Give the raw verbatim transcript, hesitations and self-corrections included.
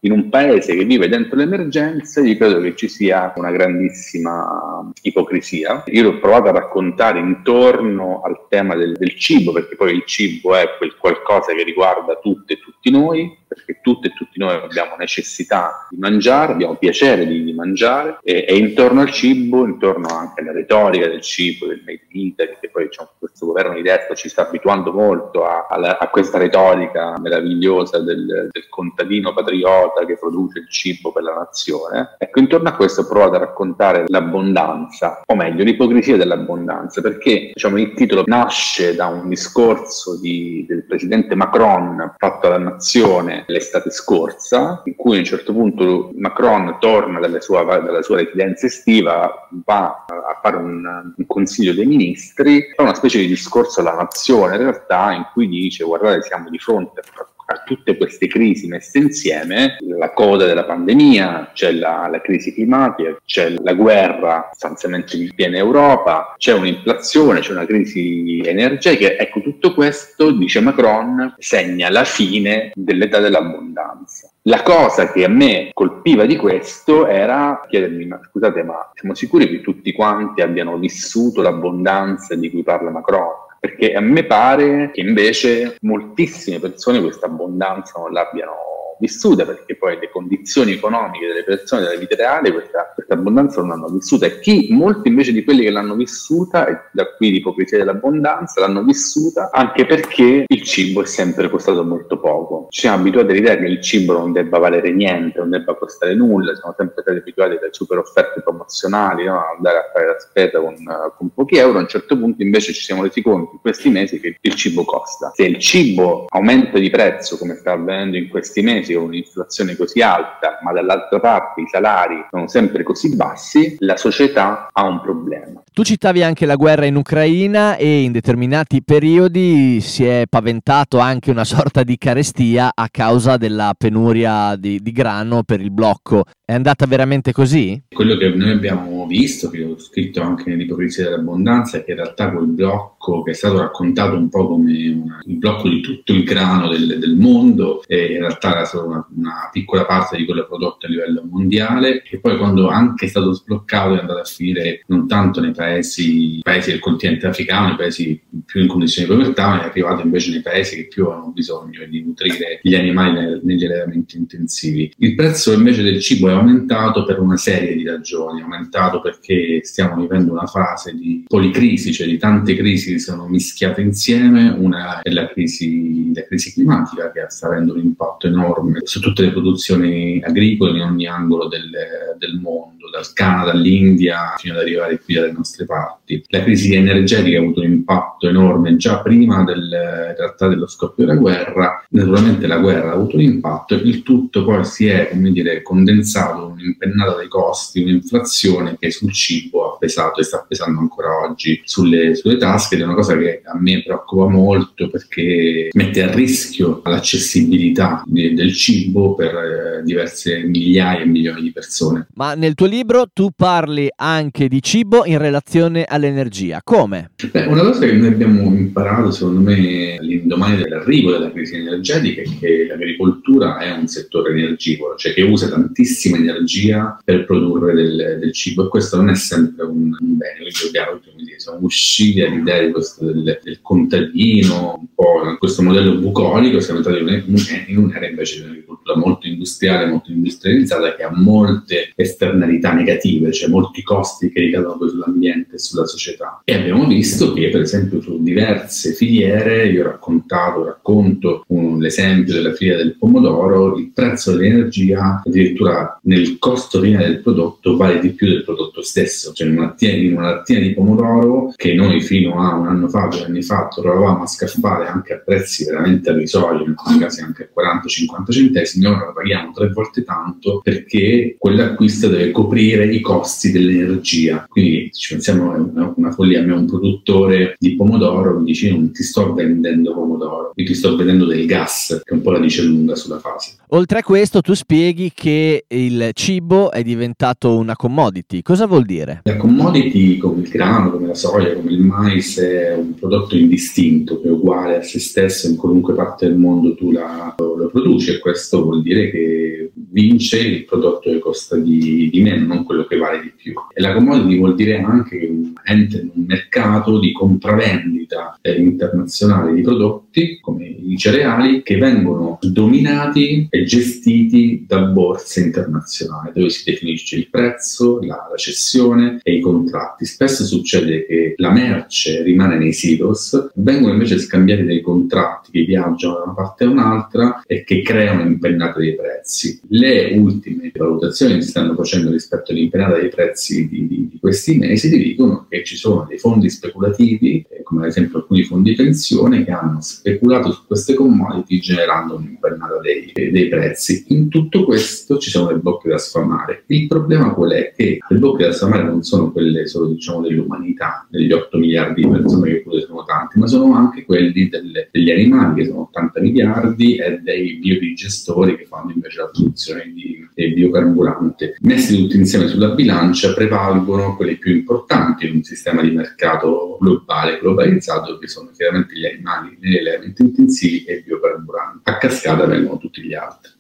In un paese che vive dentro le emergenze, io credo che ci sia una grandissima ipocrisia. Io l'ho provato a raccontare intorno al tema del, del cibo, perché poi il cibo è quel qualcosa che riguarda tutte e tutti noi, perché tutte e tutti noi abbiamo necessità di mangiare, abbiamo piacere di, di mangiare, e, e intorno al cibo, intorno anche alla retorica del cibo, del made in Italy, che poi diciamo, questo governo di destra ci sta abituando molto a, a, a questa retorica meravigliosa del, del contadino patriota che produce il cibo per la nazione. Ecco, intorno a questo ho provato a raccontare l'abbondanza, o meglio l'ipocrisia dell'abbondanza, perché diciamo, il titolo nasce da un discorso di, del presidente Macron fatto alla nazione l'estate scorsa, in cui a un certo punto Macron torna dalla sua, dalla sua residenza estiva, va a fare un, un consiglio dei ministri, fa una specie di discorso alla nazione in realtà, in cui dice: guardate, siamo di fronte a a tutte queste crisi messe insieme, la coda della pandemia, c'è la, la crisi climatica, c'è la guerra sostanzialmente in piena Europa, c'è un'inflazione, c'è una crisi energetica. Ecco, tutto questo, dice Macron, segna la fine dell'età dell'abbondanza. La cosa che a me colpiva di questo era chiedermi: ma scusate, ma siamo sicuri che tutti quanti abbiano vissuto l'abbondanza di cui parla Macron? Perché a me pare che invece moltissime persone questa abbondanza non l'abbiano vissuta, perché poi le condizioni economiche delle persone della vita reale questa, questa abbondanza non l'hanno vissuta, e chi, molti invece di quelli che l'hanno vissuta, e da qui l'ipocrisia dell'abbondanza, l'hanno vissuta anche perché il cibo è sempre costato molto poco. Ci siamo abituati all'idea che il cibo non debba valere niente, non debba costare nulla, siamo sempre stati abituati alle super offerte promozionali, no? Andare a fare la spesa con, con pochi euro. A un certo punto invece ci siamo resi conto in questi mesi che il cibo costa. Se il cibo aumenta di prezzo come sta avvenendo in questi mesi, con un'inflazione così alta, ma dall'altra parte i salari sono sempre così bassi, la società ha un problema. Tu citavi anche la guerra in Ucraina, e in determinati periodi si è paventato anche una sorta di carestia a causa della penuria di, di grano per il blocco. È andata veramente così? Quello che noi abbiamo visto, che ho scritto anche nell'ipocrisia dell'abbondanza, è che in realtà quel blocco, che è stato raccontato un po' come una, il blocco di tutto il grano del, del mondo, e in realtà era solo una, una piccola parte di quello prodotto a livello mondiale, e poi quando anche è stato sbloccato è andato a finire non tanto nei paesi, paesi del continente africano, nei paesi più in condizioni di povertà, ma è arrivato invece nei paesi che più hanno bisogno di nutrire gli animali negli allevamenti intensivi. Il prezzo invece del cibo è aumentato per una serie di ragioni. È aumentato perché stiamo vivendo una fase di policrisi, cioè di tante crisi che sono mischiate insieme. Una è la crisi, la crisi climatica, che sta avendo un impatto enorme su tutte le produzioni agricole in ogni angolo del, del mondo, dal Canada all'India fino ad arrivare qui dalle nostre parti. La crisi energetica ha avuto un impatto enorme già prima del, in realtà dello scoppio della guerra. Naturalmente la guerra ha avuto un impatto, e il tutto poi si è, come dire, condensato, un'impennata dei costi, un'inflazione che sul cibo ha pesato e sta pesando ancora oggi sulle, sulle tasche, ed è una cosa che a me preoccupa molto, perché mette a rischio l'accessibilità di, del cibo per eh, diverse migliaia e milioni di persone. Ma nel tuo libro tu parli anche di cibo in relazione all'energia. Come? Beh, una cosa che noi abbiamo imparato, secondo me, all'indomani dell'arrivo della crisi energetica, è che l'agricoltura è un settore energivoro, cioè che usa tantissima energia per produrre del, del cibo, e questo non è sempre un, un bene. Quindi dobbiamo, siamo usciti dall'idea di questo del, del contadino, un po' in questo modello bucolico, siamo entrati in un'era invece di un'agricoltura molto industriale, molto industrializzata, che ha molte esternalità negative, cioè molti costi che ricadono poi sull'ambiente e sulla società. E abbiamo visto che, per esempio, su diverse filiere, io ho raccontato, racconto un, l'esempio della filiera del pomodoro, il prezzo dell'energia addirittura nel costo finale del prodotto vale di più del prodotto stesso. Cioè in una lattina, in una lattina di pomodoro, che noi fino a un anno fa, due anni fa, trovavamo a scaffale anche a prezzi veramente irrisori, in alcuni casi anche a quaranta cinquanta centesimi, ora la paghiamo tre volte tanto, perché quell'acquisto deve coprire i costi dell'energia. Quindi ci pensiamo è una, una follia. A me un produttore di pomodoro mi dice: non ti sto vendendo pomodoro, io ti sto vendendo del gas, che un po' la dice lunga sulla fase. Oltre a questo tu spieghi che il cibo è diventato una commodity. Cosa vuol dire? La commodity, come il grano, come la soia, come il mais, è un prodotto indistinto che è uguale a se stesso in qualunque parte del mondo tu la, lo, lo produci, e questo vuol dire che vince il prodotto che costa di, di meno, non quello che vale di più. E la commodity vuol dire anche che entra in un mercato di compravendita eh, internazionale di prodotti come i cereali, che vengono dominati e gestiti da borse internazionali, dove si definisce il prezzo, la, la cessione e i contratti. Spesso succede che la merce rimane nei silos, vengono invece scambiati dei contratti che viaggiano da una parte a un'altra e che creano impennate dei prezzi. Le ultime valutazioni che si stanno facendo rispetto all'impennata dei prezzi di, di, di questi mesi ti dicono che ci sono dei fondi speculativi, eh, come ad esempio alcuni fondi di pensione, che hanno speculato su queste commodity generando un'impennata dei, dei prezzi. In tutto questo ci sono le bocche da sfamare. Il problema qual è? Che le bocche da sfamare non sono quelle solo, diciamo, dell'umanità, degli otto miliardi di persone, che pure sono tanti, ma sono anche quelli delle, degli animali, che sono ottanta miliardi, e dei biodigestori, che fanno invece la produzione di, di biocarburante. Messi tutti insieme sulla bilancia prevalgono quelli più importanti in un sistema di mercato globale, globalizzato, che sono chiaramente gli animali, gli elementi intensivi e i biocarburanti. A cascata vengono tutti gli altri.